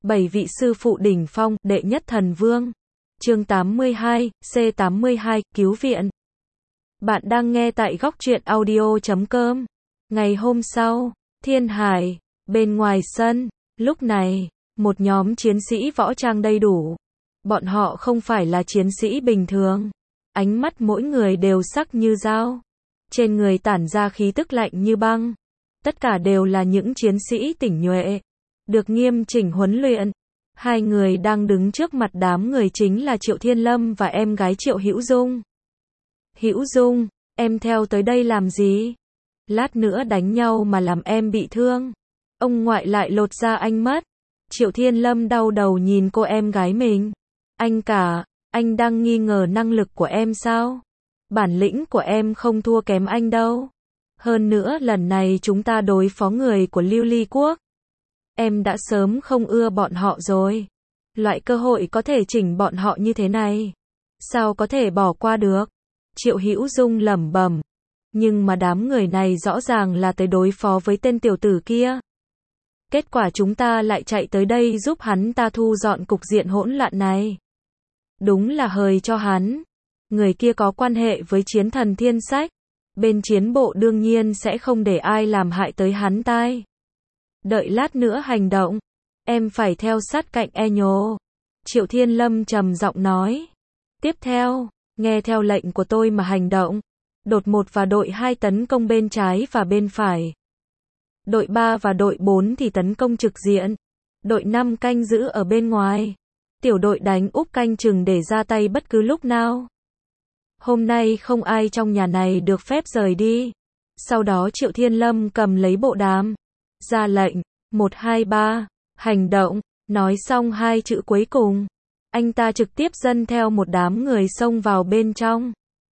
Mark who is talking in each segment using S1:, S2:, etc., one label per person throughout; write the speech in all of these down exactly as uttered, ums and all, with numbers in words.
S1: Bảy vị sư phụ đỉnh phong, đệ nhất thần vương. Chương tám mươi hai, C tám mươi hai, cứu viện. Bạn đang nghe tại góc truyện audio chấm com. Ngày hôm sau, Thiên Hải, bên ngoài sân, lúc này, một nhóm chiến sĩ võ trang đầy đủ. Bọn họ không phải là chiến sĩ bình thường. Ánh mắt mỗi người đều sắc như dao. Trên người tản ra khí tức lạnh như băng. Tất cả đều là những chiến sĩ tỉnh nhuệ, được nghiêm chỉnh huấn luyện. Hai người đang đứng trước mặt đám người chính là Triệu Thiên Lâm và em gái Triệu Hữu Dung. Hữu Dung, em theo tới đây làm gì? Lát nữa đánh nhau mà làm em bị thương. Ông ngoại lại lột da anh mất. Triệu Thiên Lâm đau đầu nhìn cô em gái mình. Anh cả, anh đang nghi ngờ năng lực của em sao? Bản lĩnh của em không thua kém anh đâu. Hơn nữa lần này chúng ta đối phó người của Lưu Ly Quốc. Em đã sớm không ưa bọn họ rồi. Loại cơ hội có thể chỉnh bọn họ như thế này, sao có thể bỏ qua được? Triệu Hữu Dung lẩm bẩm. Nhưng mà đám người này rõ ràng là tới đối phó với tên tiểu tử kia. Kết quả chúng ta lại chạy tới đây giúp hắn ta thu dọn cục diện hỗn loạn này. Đúng là hời cho hắn. Người kia có quan hệ với chiến thần Thiên Sách. Bên chiến bộ đương nhiên sẽ không để ai làm hại tới hắn tai. Đợi lát nữa hành động, em phải theo sát cạnh e nhô. Triệu Thiên Lâm trầm giọng nói. Tiếp theo, nghe theo lệnh của tôi mà hành động. Đột một và đội hai tấn công bên trái và bên phải. Đội ba và đội bốn thì tấn công trực diện. Đội năm canh giữ ở bên ngoài. Tiểu đội đánh úp canh chừng để ra tay bất cứ lúc nào. Hôm nay không ai trong nhà này được phép rời đi. Sau đó Triệu Thiên Lâm cầm lấy bộ đàm. Ra lệnh, một hai ba, hành động, nói xong hai chữ cuối cùng. Anh ta trực tiếp dẫn theo một đám người xông vào bên trong.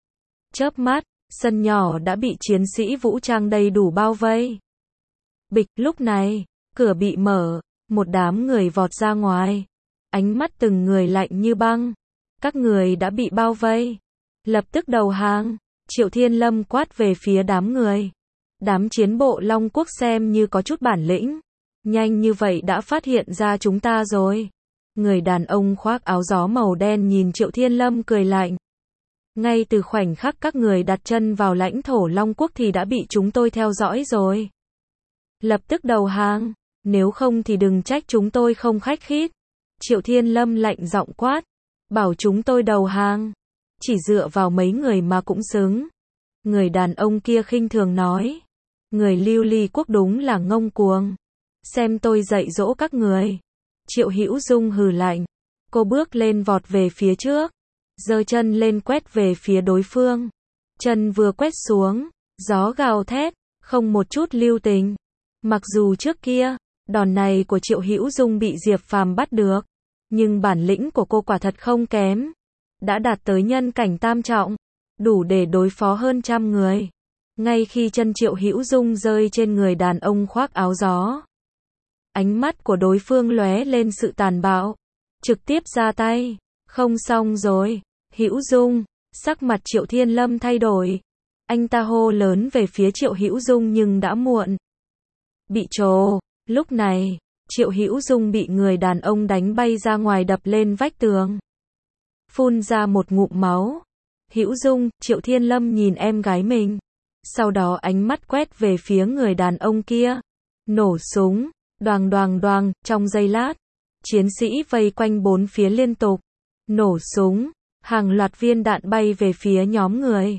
S1: Chớp mắt, sân nhỏ đã bị chiến sĩ vũ trang đầy đủ bao vây. Bịch, lúc này, cửa bị mở, một đám người vọt ra ngoài. Ánh mắt từng người lạnh như băng. Các người đã bị bao vây. Lập tức đầu hàng. Triệu Thiên Lâm quát về phía đám người. Đám chiến bộ Long Quốc xem như có chút bản lĩnh. Nhanh như vậy đã phát hiện ra chúng ta rồi. Người đàn ông khoác áo gió màu đen nhìn Triệu Thiên Lâm cười lạnh. Ngay từ khoảnh khắc các người đặt chân vào lãnh thổ Long Quốc thì đã bị chúng tôi theo dõi rồi. Lập tức đầu hàng. Nếu không thì đừng trách chúng tôi không khách khít. Triệu Thiên Lâm lạnh giọng quát. Bảo chúng tôi đầu hàng. Chỉ dựa vào mấy người mà cũng xứng. Người đàn ông kia khinh thường nói. Người Lưu Ly Quốc đúng là ngông cuồng. Xem tôi dạy dỗ các người. Triệu Hữu Dung hừ lạnh. Cô bước lên vọt về phía trước. Giơ chân lên quét về phía đối phương. Chân vừa quét xuống, gió gào thét, không một chút lưu tình. Mặc dù trước kia, đòn này của Triệu Hữu Dung bị Diệp Phàm bắt được. Nhưng bản lĩnh của cô quả thật không kém. Đã đạt tới nhân cảnh tam trọng. Đủ để đối phó hơn trăm người. Ngay khi chân Triệu Hữu Dung rơi trên người đàn ông khoác áo gió. Ánh mắt của đối phương lóe lên sự tàn bạo. Trực tiếp ra tay. Không xong rồi. Hữu Dung. Sắc mặt Triệu Thiên Lâm thay đổi. Anh ta hô lớn về phía Triệu Hữu Dung nhưng đã muộn. Bị trồ. Lúc này, Triệu Hữu Dung bị người đàn ông đánh bay ra ngoài đập lên vách tường. Phun ra một ngụm máu. Hữu Dung, Triệu Thiên Lâm nhìn em gái mình. Sau đó ánh mắt quét về phía người đàn ông kia. Nổ súng. Đoàng đoàng đoàng, trong giây lát. Chiến sĩ vây quanh bốn phía liên tục. Nổ súng. Hàng loạt viên đạn bay về phía nhóm người.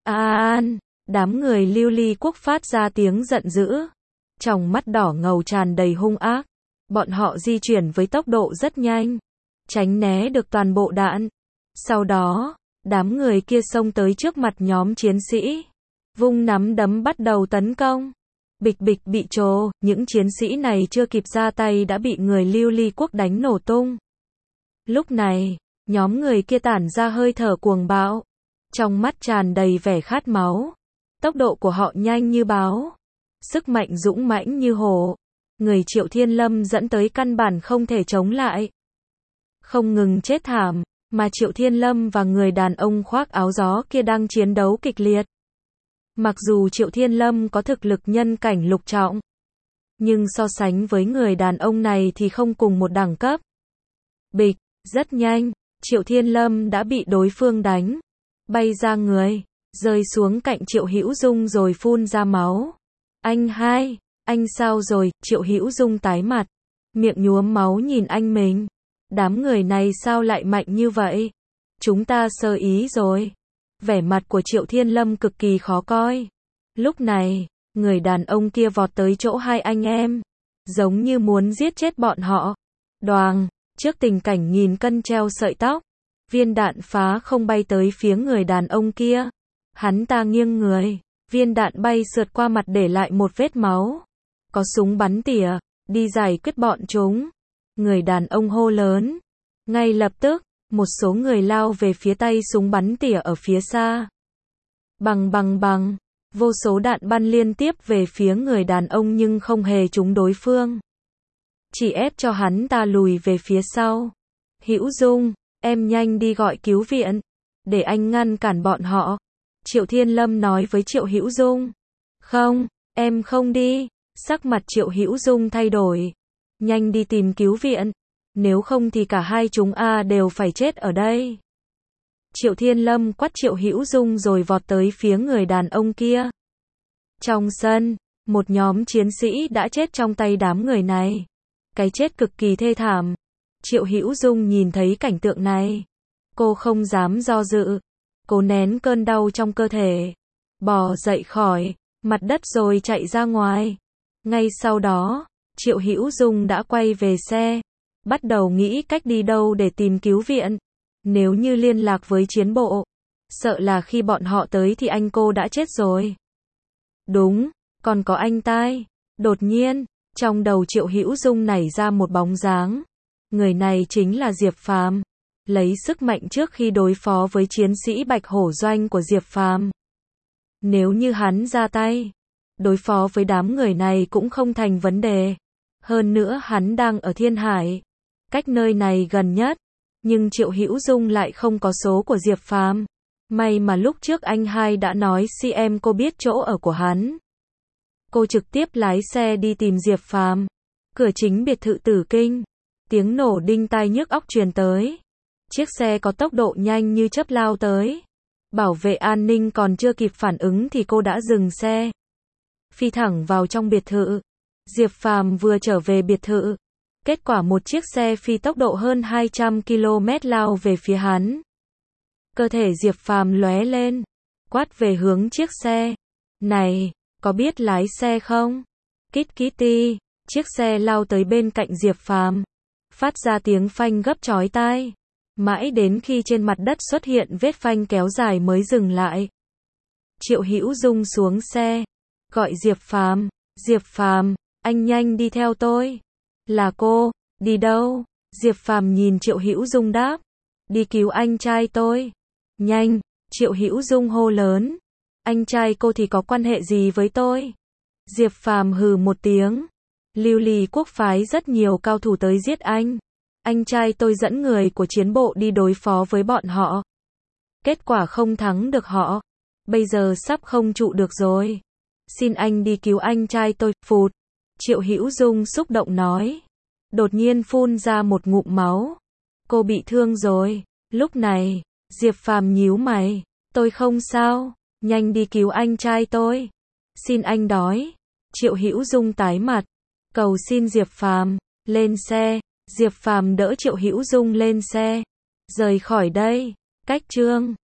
S1: An, đám người Lưu Ly Quốc phát ra tiếng giận dữ. Trong mắt đỏ ngầu tràn đầy hung ác. Bọn họ di chuyển với tốc độ rất nhanh. Tránh né được toàn bộ đạn. Sau đó, đám người kia xông tới trước mặt nhóm chiến sĩ. Vung nắm đấm bắt đầu tấn công. Bịch bịch bị trồ, những chiến sĩ này chưa kịp ra tay đã bị người Lưu Ly Quốc đánh nổ tung. Lúc này, nhóm người kia tản ra hơi thở cuồng bạo. Trong mắt tràn đầy vẻ khát máu. Tốc độ của họ nhanh như báo. Sức mạnh dũng mãnh như hổ. Người Triệu Thiên Lâm dẫn tới căn bản không thể chống lại. Không ngừng chết thảm, mà Triệu Thiên Lâm và người đàn ông khoác áo gió kia đang chiến đấu kịch liệt. Mặc dù Triệu Thiên Lâm có thực lực nhân cảnh lục trọng, nhưng so sánh với người đàn ông này thì không cùng một đẳng cấp. Bịch, rất nhanh, Triệu Thiên Lâm đã bị đối phương đánh, bay ra người, rơi xuống cạnh Triệu Hữu Dung rồi phun ra máu. Anh hai, anh sao rồi? Triệu Hữu Dung tái mặt, miệng nhuốm máu nhìn anh mình. Đám người này sao lại mạnh như vậy? Chúng ta sơ ý rồi. Vẻ mặt của Triệu Thiên Lâm cực kỳ khó coi. Lúc này, người đàn ông kia vọt tới chỗ hai anh em, giống như muốn giết chết bọn họ. Đoàng, trước tình cảnh nghìn cân treo sợi tóc, viên đạn phá không bay tới phía người đàn ông kia. Hắn ta nghiêng người, viên đạn bay sượt qua mặt để lại một vết máu. Có súng bắn tỉa, đi giải quyết bọn chúng. Người đàn ông hô lớn. Ngay lập tức, một số người lao về phía tay súng bắn tỉa ở phía xa. Bằng bằng bằng, vô số đạn bắn liên tiếp về phía người đàn ông nhưng không hề trúng đối phương. Chỉ ép cho hắn ta lùi về phía sau. Hữu Dung, em nhanh đi gọi cứu viện, để anh ngăn cản bọn họ. Triệu Thiên Lâm nói với Triệu Hữu Dung. Không, em không đi. Sắc mặt Triệu Hữu Dung thay đổi. Nhanh đi tìm cứu viện, nếu không thì cả hai chúng a đều phải chết ở đây. Triệu Thiên Lâm quát Triệu Hữu Dung rồi vọt tới phía người đàn ông kia. Trong sân, một nhóm chiến sĩ đã chết trong tay đám người này. Cái chết cực kỳ thê thảm. Triệu Hữu Dung nhìn thấy cảnh tượng này, cô không dám do dự. Cô nén cơn đau trong cơ thể, bò dậy khỏi mặt đất rồi chạy ra ngoài. Ngay sau đó, Triệu Hữu Dung đã quay về xe, bắt đầu nghĩ cách đi đâu để tìm cứu viện. Nếu như liên lạc với chiến bộ, sợ là khi bọn họ tới thì anh cô đã chết rồi. Đúng, còn có anh tai. Đột nhiên, trong đầu Triệu Hữu Dung nảy ra một bóng dáng. Người này chính là Diệp Phàm. Lấy sức mạnh trước khi đối phó với chiến sĩ Bạch Hổ Doanh của Diệp Phàm. Nếu như hắn ra tay, đối phó với đám người này cũng không thành vấn đề. Hơn nữa hắn đang ở Thiên Hải, cách nơi này gần nhất. Nhưng Triệu Hữu Dung lại không có số của Diệp Phàm. May mà lúc trước anh hai đã nói si em cô biết chỗ ở của hắn. Cô trực tiếp lái xe đi tìm Diệp Phàm. Cửa chính biệt thự Tử Kinh, tiếng nổ đinh tai nhức óc truyền tới. Chiếc xe có tốc độ nhanh như chớp lao tới. Bảo vệ an ninh còn chưa kịp phản ứng thì cô đã dừng xe, phi thẳng vào trong biệt thự. Diệp Phàm vừa trở về biệt thự, kết quả một chiếc xe phi tốc độ hơn hai trăm ki lô mét lao về phía hắn. Cơ thể Diệp Phàm lóe lên, quát về hướng chiếc xe. Này, có biết lái xe không? Kít Kitty, chiếc xe lao tới bên cạnh Diệp Phàm, phát ra tiếng phanh gấp chói tai. Mãi đến khi trên mặt đất xuất hiện vết phanh kéo dài mới dừng lại. Triệu Hữu Dung xuống xe, gọi Diệp Phàm. Diệp Phàm, anh nhanh đi theo tôi. Là cô, đi đâu? Diệp Phàm nhìn Triệu Hữu Dung đáp. Đi cứu anh trai tôi. Nhanh, Triệu Hữu Dung hô lớn. Anh trai cô thì có quan hệ gì với tôi? Diệp Phàm hừ một tiếng. Lưu Ly quốc phái rất nhiều cao thủ tới giết anh. Anh trai tôi dẫn người của chiến bộ đi đối phó với bọn họ. Kết quả không thắng được họ. Bây giờ sắp không trụ được rồi. Xin anh đi cứu anh trai tôi. Phụt. Triệu Hữu Dung xúc động nói. Đột nhiên phun ra một ngụm máu. Cô bị thương rồi. Lúc này, Diệp Phàm nhíu mày. Tôi không sao. Nhanh đi cứu anh trai tôi. Xin anh đói. Triệu Hữu Dung tái mặt, cầu xin Diệp Phàm lên xe. Diệp Phàm đỡ Triệu Hữu Dung lên xe, rời khỏi đây. Cách chương